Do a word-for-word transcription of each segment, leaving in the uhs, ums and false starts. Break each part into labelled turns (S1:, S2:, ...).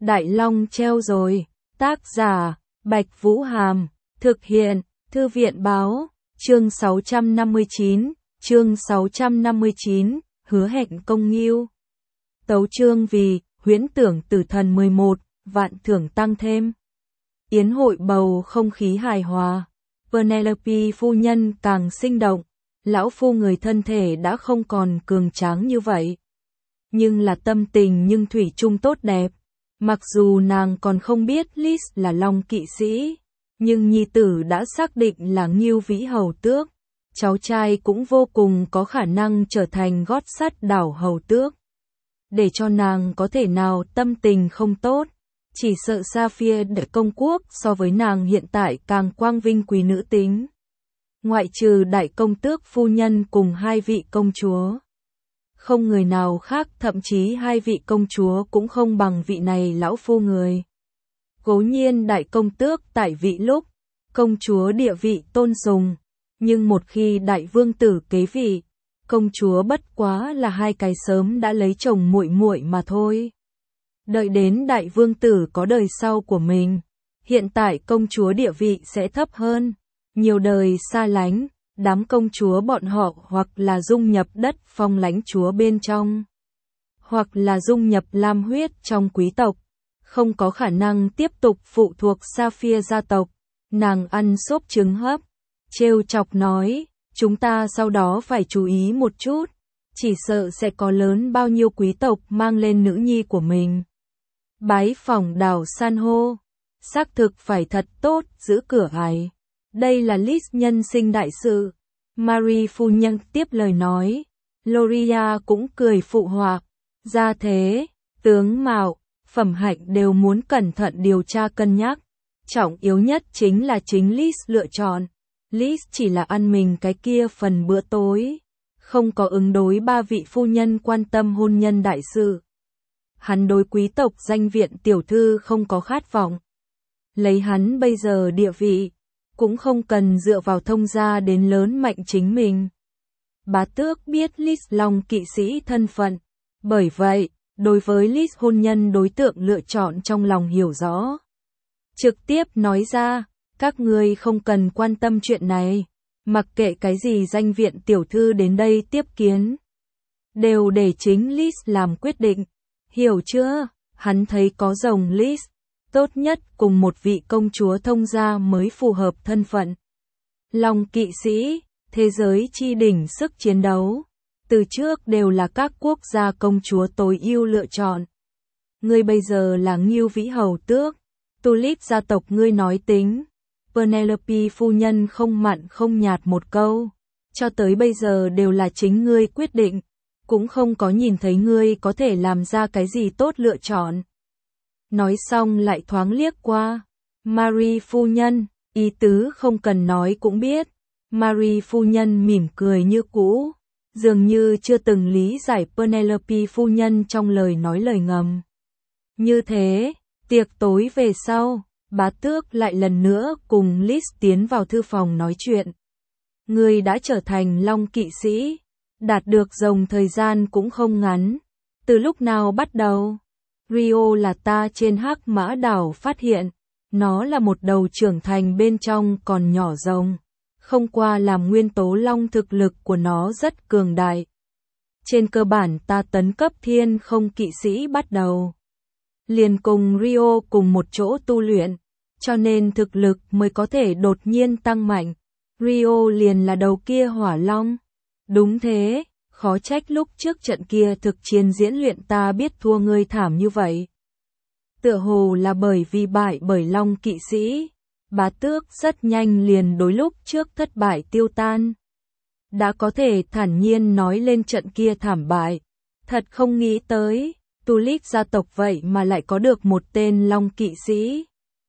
S1: Đại Long treo rồi. Tác giả, Bạch Vũ Hàm. Thực hiện, Thư viện Báo. Chương sáu trăm năm mươi chín. Chương sáu trăm năm mươi chín. Hứa hẹn công nghiêu. Tấu chương vì, huyễn tưởng tử thần mười một, vạn thưởng tăng thêm. Yến hội bầu không khí hài hòa. Penelope phu nhân càng sinh động. Lão phu người thân thể đã không còn cường tráng như vậy. Nhưng là tâm tình nhưng thủy chung tốt đẹp. Mặc dù nàng còn không biết Liz là Long kỵ sĩ, nhưng nhi tử đã xác định là Ngưu Vĩ Hầu Tước. Cháu trai cũng vô cùng có khả năng trở thành gót sắt đảo Hầu Tước. Để cho nàng có thể nào tâm tình không tốt, chỉ sợ Sapphire để công quốc so với nàng hiện tại càng quang vinh quý nữ tính. Ngoại trừ đại công tước phu nhân cùng hai vị công chúa. Không người nào khác, thậm chí hai vị công chúa cũng không bằng vị này lão phu người. Cố nhiên đại công tước tại vị lúc, công chúa địa vị tôn sùng, nhưng một khi đại vương tử kế vị, công chúa bất quá là hai cái sớm đã lấy chồng muội muội mà thôi. Đợi đến đại vương tử có đời sau của mình, hiện tại công chúa địa vị sẽ thấp hơn, nhiều đời xa lánh. Đám công chúa bọn họ hoặc là dung nhập đất phong lãnh chúa bên trong, hoặc là dung nhập lam huyết trong quý tộc, không có khả năng tiếp tục phụ thuộc Sapphire gia tộc. Nàng ăn xốp trứng hấp, trêu chọc nói, chúng ta sau đó phải chú ý một chút, chỉ sợ sẽ có lớn bao nhiêu quý tộc mang lên nữ nhi của mình. Bái phỏng đảo san hô, xác thực phải thật tốt, giữ cửa ải. Đây là Liz nhân sinh đại sự. Marie phu nhân tiếp lời nói. Loria cũng cười phụ họa. Gia thế, tướng mạo, phẩm hạnh đều muốn cẩn thận điều tra cân nhắc. Trọng yếu nhất chính là chính Liz lựa chọn. Liz chỉ là ăn mình cái kia phần bữa tối, không có ứng đối ba vị phu nhân quan tâm hôn nhân đại sự. Hắn đối quý tộc danh viện tiểu thư không có khát vọng. Lấy hắn bây giờ địa vị, cũng không cần dựa vào thông gia đến lớn mạnh chính mình. Bá tước biết Liz Long kỵ sĩ thân phận, bởi vậy, đối với Liz hôn nhân đối tượng lựa chọn trong lòng hiểu rõ. Trực tiếp nói ra, các ngươi không cần quan tâm chuyện này, mặc kệ cái gì danh viện tiểu thư đến đây tiếp kiến. Đều để chính Liz làm quyết định, hiểu chưa? Hắn thấy có rồng Liz. Tốt nhất cùng một vị công chúa thông gia mới phù hợp thân phận. Long kỵ sĩ, thế giới chi đỉnh sức chiến đấu, từ trước đều là các quốc gia công chúa tối ưu lựa chọn. Ngươi bây giờ là Ngưu Vĩ Hầu Tước, Tulip gia tộc ngươi nói tính. Penelope phu nhân không mặn không nhạt một câu, cho tới bây giờ đều là chính ngươi quyết định, cũng không có nhìn thấy ngươi có thể làm ra cái gì tốt lựa chọn. Nói xong lại thoáng liếc qua. Marie phu nhân, ý tứ không cần nói cũng biết. Marie phu nhân mỉm cười như cũ, dường như chưa từng lý giải Penelope phu nhân trong lời nói lời ngầm. Như thế, tiệc tối về sau, bá tước lại lần nữa cùng Liz tiến vào thư phòng nói chuyện. Ngươi đã trở thành Long kỵ sĩ, đạt được rồng thời gian cũng không ngắn. Từ lúc nào bắt đầu? Rio là ta trên hắc mã đảo phát hiện, nó là một đầu trưởng thành bên trong còn nhỏ rồng, không qua làm nguyên tố long thực lực của nó rất cường đại. Trên cơ bản ta tấn cấp thiên không kỵ sĩ bắt đầu, liền cùng Rio cùng một chỗ tu luyện, cho nên thực lực mới có thể đột nhiên tăng mạnh. Rio liền là đầu kia hỏa long. Đúng thế. Khó trách lúc trước trận kia thực chiến diễn luyện ta biết thua ngươi thảm như vậy. Tựa hồ là bởi vì bại bởi Long kỵ sĩ. Bá tước rất nhanh liền đối lúc trước thất bại tiêu tan. Đã có thể thản nhiên nói lên trận kia thảm bại. Thật không nghĩ tới, Tulip gia tộc vậy mà lại có được một tên Long kỵ sĩ.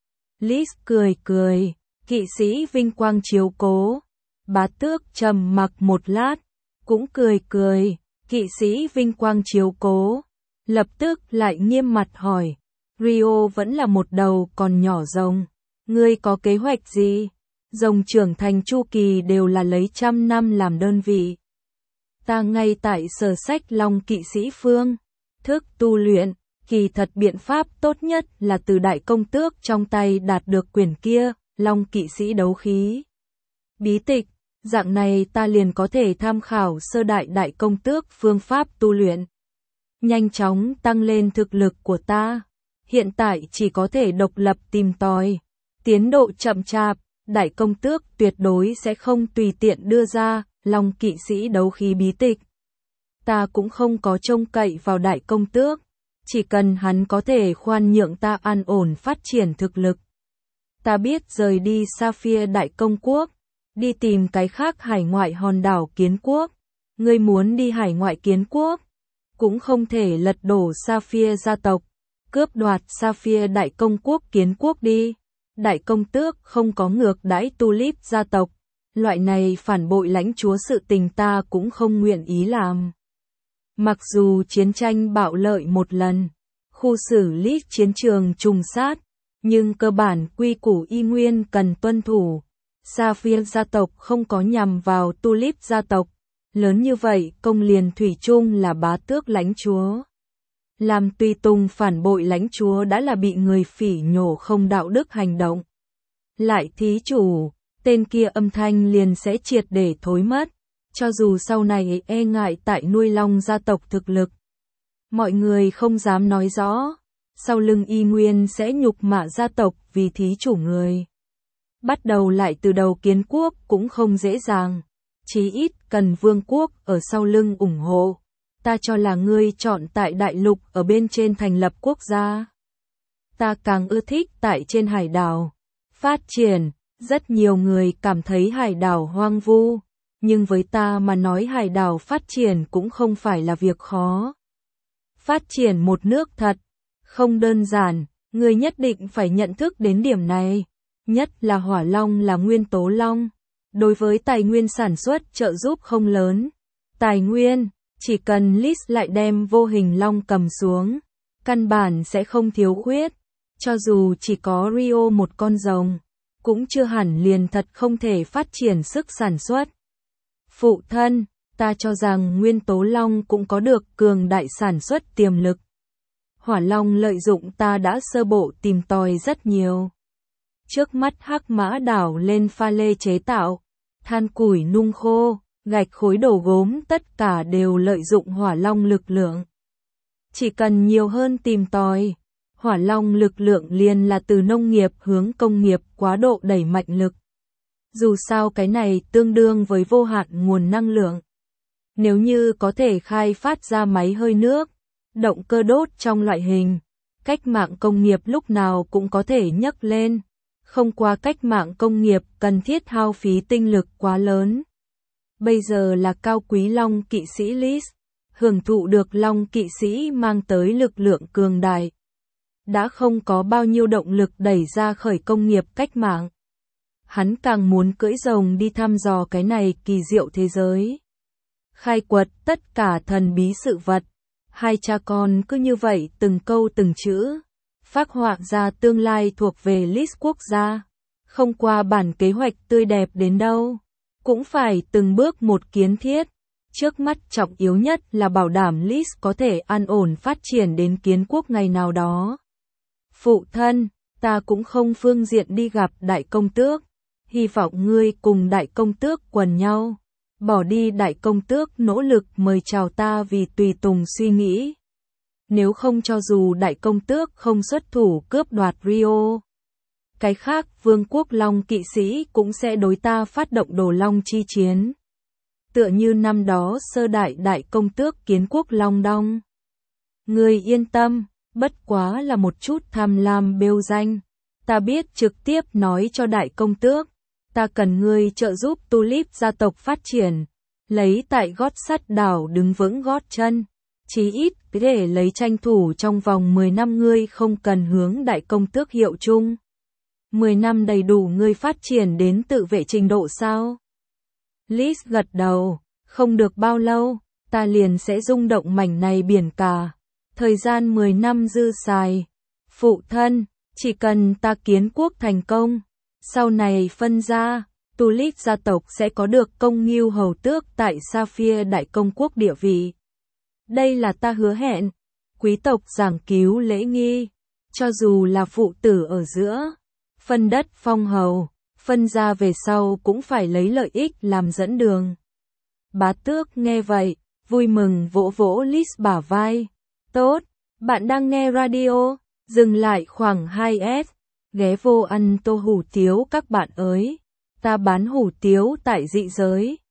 S1: Liz cười cười, kỵ sĩ vinh quang chiếu cố. Bá tước trầm mặc một lát. Cũng cười cười, kỵ sĩ vinh quang chiếu cố. Lập tức lại nghiêm mặt hỏi, Rio vẫn là một đầu còn nhỏ rồng. Ngươi có kế hoạch gì? Rồng trưởng thành chu kỳ đều là lấy trăm năm làm đơn vị. Ta ngay tại sở sách Long kỵ sĩ phương, thức tu luyện, Kỳ thật biện pháp tốt nhất là từ đại công tước trong tay đạt được quyển kia, Long kỵ sĩ đấu khí. Bí tịch, dạng này ta liền có thể tham khảo sơ đại đại công tước phương pháp tu luyện. Nhanh chóng tăng lên thực lực của ta. Hiện tại chỉ có thể độc lập tìm tòi. Tiến độ chậm chạp, đại công tước tuyệt đối sẽ không tùy tiện đưa ra Long kỵ sĩ đấu khí bí tịch. Ta cũng không có trông cậy vào đại công tước. Chỉ cần hắn có thể khoan nhượng ta an ổn phát triển thực lực. Ta biết rời đi Sapphire Đại Công Quốc, đi tìm cái khác hải ngoại hòn đảo Kiến Quốc. Ngươi muốn đi hải ngoại Kiến Quốc, cũng không thể lật đổ Sapphire gia tộc, cướp đoạt Sapphire Đại Công Quốc Kiến Quốc đi. Đại công tước không có ngược đãi Tulip gia tộc, loại này phản bội lãnh chúa sự tình ta cũng không nguyện ý làm. Mặc dù chiến tranh bạo lợi một lần, khu xử lý chiến trường trùng sát, nhưng cơ bản quy củ y nguyên cần tuân thủ. Sapphire gia tộc không có nhằm vào Tulip gia tộc, lớn như vậy công liền thủy chung là bá tước lãnh chúa. Làm tùy tùng phản bội lãnh chúa đã là bị người phỉ nhổ không đạo đức hành động. Lại thí chủ, tên kia âm thanh liền sẽ triệt để thối mất. Cho dù sau này e ngại tại nuôi long gia tộc thực lực, mọi người không dám nói rõ, sau lưng y nguyên sẽ nhục mạ gia tộc vì thí chủ người. Bắt đầu lại từ đầu Kiến Quốc cũng không dễ dàng, chí ít cần vương quốc ở sau lưng ủng hộ. Ta cho là ngươi chọn tại đại lục ở bên trên thành lập quốc gia. Ta càng ưa thích tại trên hải đảo phát triển, rất nhiều người cảm thấy hải đảo hoang vu. Nhưng với ta mà nói hải đảo phát triển cũng không phải là việc khó. Phát triển một nước thật, không đơn giản, người nhất định phải nhận thức đến điểm này. Nhất là hỏa long là nguyên tố long. Đối với tài nguyên sản xuất trợ giúp không lớn. Tài nguyên, chỉ cần Lys lại đem vô hình long cầm xuống, căn bản sẽ không thiếu khuyết. Cho dù chỉ có Rio một con rồng, cũng chưa hẳn liền thật không thể phát triển sức sản xuất. Phụ thân, ta cho rằng nguyên tố long cũng có được cường đại sản xuất tiềm lực. Hỏa long lợi dụng ta đã sơ bộ tìm tòi rất nhiều. Trước mắt Hắc Mã đảo lên pha lê chế tạo, than củi nung khô, gạch khối đổ gốm tất cả đều lợi dụng hỏa long lực lượng. Chỉ cần nhiều hơn tìm tòi, hỏa long lực lượng liền là từ nông nghiệp hướng công nghiệp quá độ đẩy mạnh lực. Dù sao cái này tương đương với vô hạn nguồn năng lượng. Nếu như có thể khai phát ra máy hơi nước, động cơ đốt trong loại hình, cách mạng công nghiệp lúc nào cũng có thể nhấc lên. Không qua cách mạng công nghiệp cần thiết hao phí tinh lực quá lớn. Bây giờ là cao quý long kỵ sĩ Lys, hưởng thụ được long kỵ sĩ mang tới lực lượng cường đại. Đã không có bao nhiêu động lực đẩy ra khởi công nghiệp cách mạng. Hắn càng muốn cưỡi rồng đi thăm dò cái này kỳ diệu thế giới. Khai quật tất cả thần bí sự vật. Hai cha con cứ như vậy từng câu từng chữ, phác họa ra tương lai thuộc về Lys quốc gia. Không qua bản kế hoạch tươi đẹp đến đâu, cũng phải từng bước một kiến thiết. Trước mắt trọng yếu nhất là bảo đảm Lys có thể an ổn phát triển đến Kiến Quốc ngày nào đó. Phụ thân, ta cũng không phương diện đi gặp đại công tước. Hy vọng ngươi cùng đại công tước quần nhau. Bỏ đi đại công tước nỗ lực mời chào ta vì tùy tùng suy nghĩ. Nếu không cho dù đại công tước không xuất thủ cướp đoạt Rio, cái khác vương quốc long kỵ sĩ cũng sẽ đối ta phát động đồ long chi chiến. Tựa như năm đó sơ đại đại công tước Kiến Quốc Long Đong. Ngươi yên tâm, bất quá là một chút tham lam bêu danh. Ta biết trực tiếp nói cho đại công tước. Ta cần ngươi trợ giúp Tulip gia tộc phát triển, lấy tại gót sắt đảo đứng vững gót chân. Chí ít để lấy tranh thủ trong vòng mười năm ngươi không cần hướng đại công tước hiệu chung. mười năm đầy đủ ngươi phát triển đến tự vệ trình độ sao? Lys gật đầu, không được bao lâu, ta liền sẽ rung động mảnh này biển cả. Thời gian mười năm dư xài. Phụ thân, chỉ cần ta Kiến Quốc thành công, sau này phân ra, Tulip gia tộc sẽ có được công nghưu hầu tước tại Sapphire Đại Công Quốc địa vị. Đây là ta hứa hẹn. quý tộc giảng cứu lễ nghi, cho dù là phụ tử ở giữa, phân đất phong hầu, phân ra về sau cũng phải lấy lợi ích làm dẫn đường. Bá tước nghe vậy, vui mừng vỗ vỗ Lis bả vai. Tốt, bạn đang nghe radio, dừng lại khoảng hai phút, ghé vô ăn tô hủ tiếu các bạn ơi. Ta bán hủ tiếu tại dị giới.